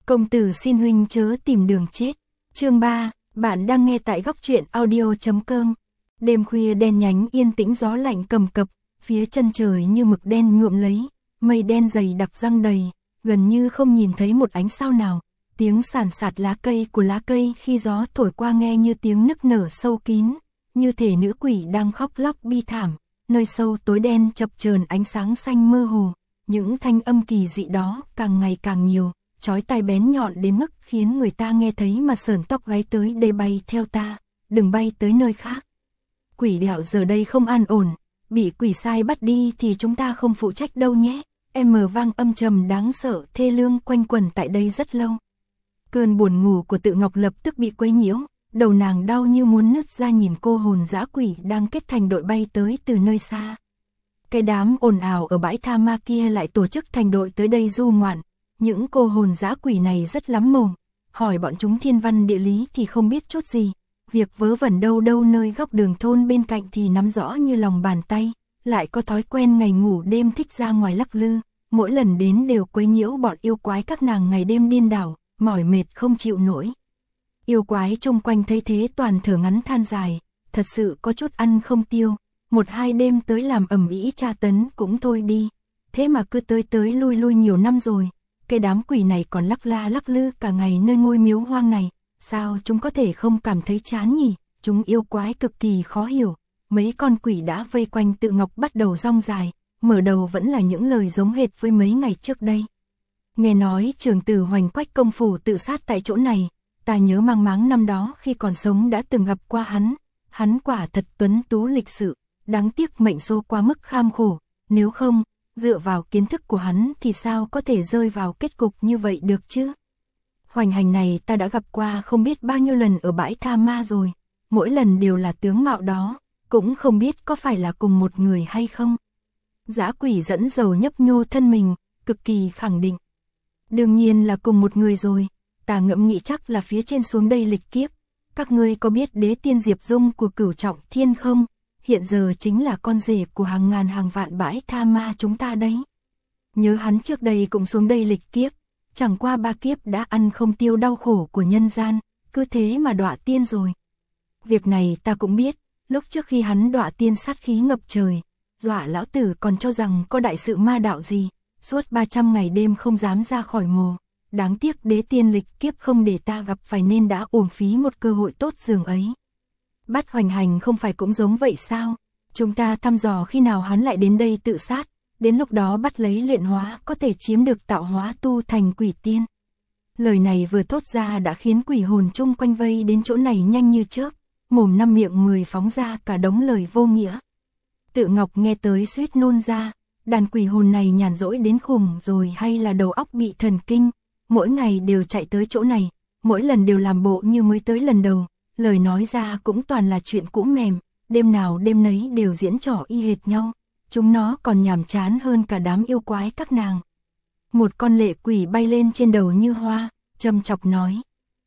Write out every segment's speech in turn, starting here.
Công tử xin huynh chớ tìm đường chết. Chương 3, bạn đang nghe tại góc truyện audio.com. Đêm khuya đen nhánh yên tĩnh, gió lạnh cầm cập, phía chân trời như mực đen nhuộm lấy, mây đen dày đặc giăng đầy, gần như không nhìn thấy một ánh sao nào. Tiếng sàn sạt lá cây khi gió thổi qua nghe như tiếng nức nở sâu kín, như thể nữ quỷ đang khóc lóc bi thảm. Nơi sâu tối đen chập chờn ánh sáng xanh mơ hồ, những thanh âm kỳ dị đó càng ngày càng nhiều, chói tai bén nhọn đến mức khiến người ta nghe thấy mà sởn tóc gáy. Tới đây bay theo ta, đừng bay tới nơi khác. Quỷ đạo giờ đây không an ổn, bị quỷ sai bắt đi thì chúng ta không phụ trách đâu nhé. Vang âm trầm đáng sợ thê lương quanh quẩn tại đây rất lâu. Cơn buồn ngủ của Tự Ngọc lập tức bị quấy nhiễu, đầu nàng đau như muốn nứt ra nhìn cô hồn dã quỷ đang kết thành đội bay tới từ nơi xa. Cái đám ồn ào ở bãi tha ma kia lại tổ chức thành đội tới đây du ngoạn. Những cô hồn dã quỷ này rất lắm mồm, hỏi bọn chúng thiên văn địa lý thì không biết chút gì, việc vớ vẩn đâu nơi góc đường thôn bên cạnh thì nắm rõ như lòng bàn tay, lại có thói quen ngày ngủ đêm thích ra ngoài lắc lư, mỗi lần đến đều quấy nhiễu bọn yêu quái các nàng ngày đêm điên đảo, mỏi mệt không chịu nổi. Yêu quái chung quanh thấy thế toàn thở ngắn than dài, thật sự có chút ăn không tiêu, 1-2 đêm tới làm ầm ĩ tra tấn cũng thôi đi, thế mà cứ tới lui nhiều năm rồi. Cái đám quỷ này còn lắc la lắc lư cả ngày nơi ngôi miếu hoang này, sao chúng có thể không cảm thấy chán nhỉ? Chúng yêu quái cực kỳ khó hiểu. Mấy con quỷ đã vây quanh Tự Ngọc bắt đầu rong dài, mở đầu vẫn là những lời giống hệt với mấy ngày trước đây. Nghe nói Trường Tử Hoành Quách công phủ tự sát tại chỗ này, ta nhớ mang máng năm đó khi còn sống đã từng gặp qua hắn quả thật tuấn tú lịch sự, đáng tiếc mệnh số quá mức kham khổ, nếu không, dựa vào kiến thức của hắn thì sao có thể rơi vào kết cục như vậy được chứ? Hoành hành này ta đã gặp qua không biết bao nhiêu lần ở bãi tha ma rồi, mỗi lần đều là tướng mạo đó, cũng không biết có phải là cùng một người hay không. Dã quỷ dẫn dầu nhấp nhô thân mình, cực kỳ khẳng định. Đương nhiên là cùng một người rồi, ta ngẫm nghĩ chắc là phía trên xuống đây lịch kiếp. Các ngươi có biết đế tiên Diệp Dung của Cửu Trọng Thiên không? Hiện giờ chính là con rể của hàng ngàn hàng vạn bãi tha ma chúng ta đấy. Nhớ hắn trước đây cũng xuống đây lịch kiếp, chẳng qua 3 kiếp đã ăn không tiêu đau khổ của nhân gian, cứ thế mà đọa tiên rồi. Việc này ta cũng biết, lúc trước khi hắn đọa tiên sát khí ngập trời, dọa lão tử còn cho rằng có đại sự ma đạo gì, suốt 300 ngày đêm không dám ra khỏi mồ. Đáng tiếc đế tiên lịch kiếp không để ta gặp phải nên đã uổng phí một cơ hội tốt dường ấy. Bắt Hoành Hành không phải cũng giống vậy sao? Chúng ta thăm dò khi nào hắn lại đến đây tự sát, đến lúc đó bắt lấy luyện hóa có thể chiếm được tạo hóa tu thành quỷ tiên. Lời này vừa thốt ra đã khiến quỷ hồn chung quanh vây đến chỗ này nhanh như chớp, mồm 5 miệng 10 phóng ra cả đống lời vô nghĩa. Tự Ngọc nghe tới suýt nôn ra, đàn quỷ hồn này nhàn rỗi đến khùng rồi hay là đầu óc bị thần kinh, mỗi ngày đều chạy tới chỗ này, mỗi lần đều làm bộ như mới tới lần đầu. Lời nói ra cũng toàn là chuyện cũ mềm, đêm nào đêm nấy đều diễn trò y hệt nhau, chúng nó còn nhàm chán hơn cả đám yêu quái các nàng. Một con lệ quỷ bay lên trên đầu như hoa, châm chọc nói.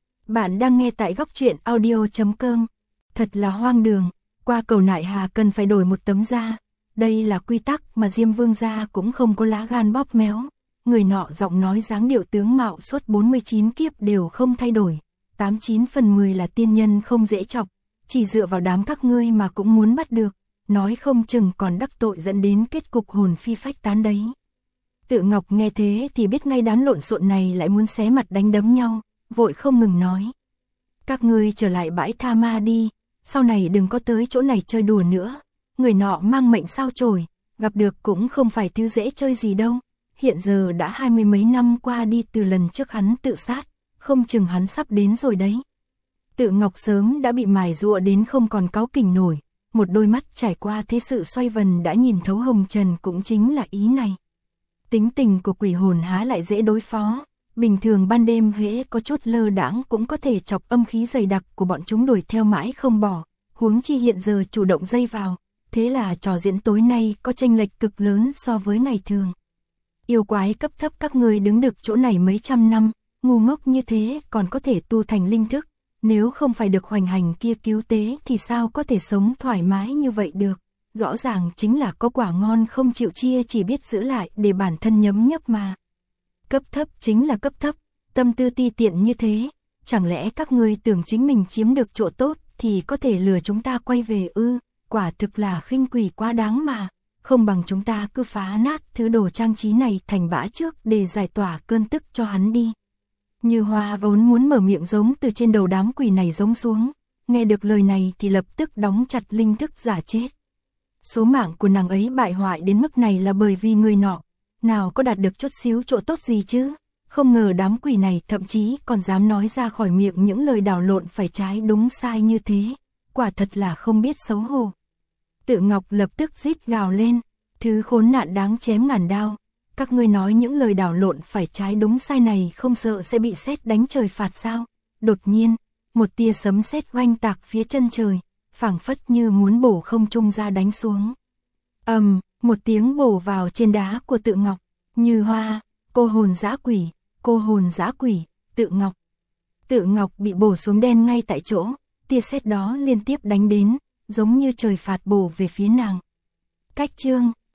Bạn đang nghe tại góc truyện audio.com, thật là hoang đường, qua cầu nại hà cần phải đổi một tấm da, đây là quy tắc mà Diêm Vương gia cũng không có lá gan bóp méo. Người nọ giọng nói dáng điệu tướng mạo suốt 49 kiếp đều không thay đổi. 89 phần 10 là tiên nhân không dễ chọc, chỉ dựa vào đám các ngươi mà cũng muốn bắt được, nói không chừng còn đắc tội dẫn đến kết cục hồn phi phách tán đấy. Tự Ngọc nghe thế thì biết ngay đám lộn xộn này lại muốn xé mặt đánh đấm nhau, vội không ngừng nói. Các ngươi trở lại bãi tha ma đi, sau này đừng có tới chỗ này chơi đùa nữa, người nọ mang mệnh sao chổi, gặp được cũng không phải thứ dễ chơi gì đâu, hiện giờ đã 20 mấy năm qua đi từ lần trước hắn tự sát. Không chừng hắn sắp đến rồi đấy. Tự Ngọc sớm đã bị mài giụa đến không còn cáu kỉnh nổi, một đôi mắt trải qua thế sự xoay vần đã nhìn thấu hồng trần cũng chính là ý này. Tính tình của quỷ hồn há lại dễ đối phó, bình thường ban đêm hễ có chút lơ đãng cũng có thể chọc âm khí dày đặc của bọn chúng đuổi theo mãi không bỏ, huống chi hiện giờ chủ động dây vào, thế là trò diễn tối nay có chênh lệch cực lớn so với ngày thường. Yêu quái cấp thấp các ngươi đứng được chỗ này mấy trăm năm, ngu ngốc như thế còn có thể tu thành linh thức, nếu không phải được Hoành Hành kia cứu tế thì sao có thể sống thoải mái như vậy được, rõ ràng chính là có quả ngon không chịu chia chỉ biết giữ lại để bản thân nhấm nhấp mà. Cấp thấp chính là cấp thấp, tâm tư ti tiện như thế, chẳng lẽ các ngươi tưởng chính mình chiếm được chỗ tốt thì có thể lừa chúng ta quay về ư? Quả thực là khinh quỷ quá đáng mà, không bằng chúng ta cứ phá nát thứ đồ trang trí này thành bã trước để giải tỏa cơn tức cho hắn đi. Như Hoa vốn muốn mở miệng giống từ trên đầu đám quỷ này giống xuống, nghe được lời này thì lập tức đóng chặt linh thức giả chết. Số mạng của nàng ấy bại hoại đến mức này là bởi vì người nọ, nào có đạt được chút xíu chỗ tốt gì chứ, không ngờ đám quỷ này thậm chí còn dám nói ra khỏi miệng những lời đảo lộn phải trái đúng sai như thế, quả thật là không biết xấu hổ. Tự Ngọc lập tức rít gào lên, thứ khốn nạn đáng chém ngàn đao, các ngươi nói những lời đảo lộn phải trái đúng sai này không sợ sẽ bị sét đánh trời phạt sao? Đột nhiên, một tia sấm sét oanh tạc phía chân trời, phảng phất như muốn bổ không trung ra đánh xuống. Một tiếng bổ vào trên đá của Tự Ngọc, Như Hoa, cô hồn dã quỷ, cô hồn dã quỷ, Tự Ngọc. Tự Ngọc bị bổ xuống đen ngay tại chỗ, tia sét đó liên tiếp đánh đến, giống như trời phạt bổ về phía nàng. Cách chương